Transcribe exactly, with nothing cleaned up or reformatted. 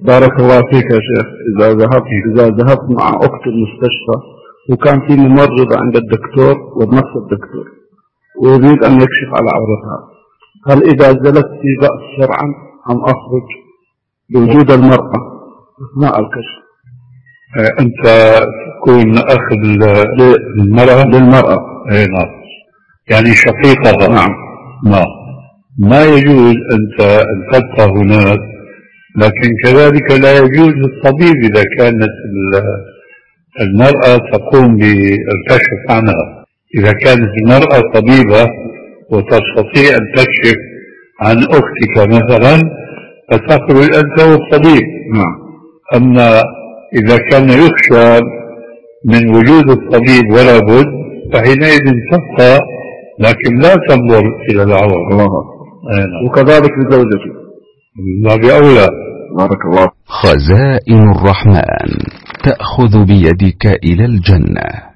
بارك الله فيك يا شيخ. إذا ذهبت إذا ذهبت مع أختي المستشفى وكان في ممرضة عند الدكتور ونفس الدكتور ويريد أن يكشف على عورتها، هل إذا جلست في بأس شرعا أم أخرج بوجود المرأة أثناء الكشف؟ أنت تكون أخذ للمرأة للمرأة أي نعم، يعني شقيقها. نعم نعم، ما يجوز أنت أخذتها هناك، لكن كذلك لا يجوز للطبيب إذا كانت المرأة تقوم بالكشف عنها. إذا كانت المرأة طبيبة وتستطيع أن تكشف عن أختك مثلا فتخرج أنت والطبيب. نعم. أما إذا كان يخشى من وجود الطبيب ولا بد فحينئذ تبقى، لكن لا تنظر إلى العورة. الله. وكذلك لزوجتي الله بأولى. بارك الله. خزائن الرحمن تأخذ بيدك إلى الجنة.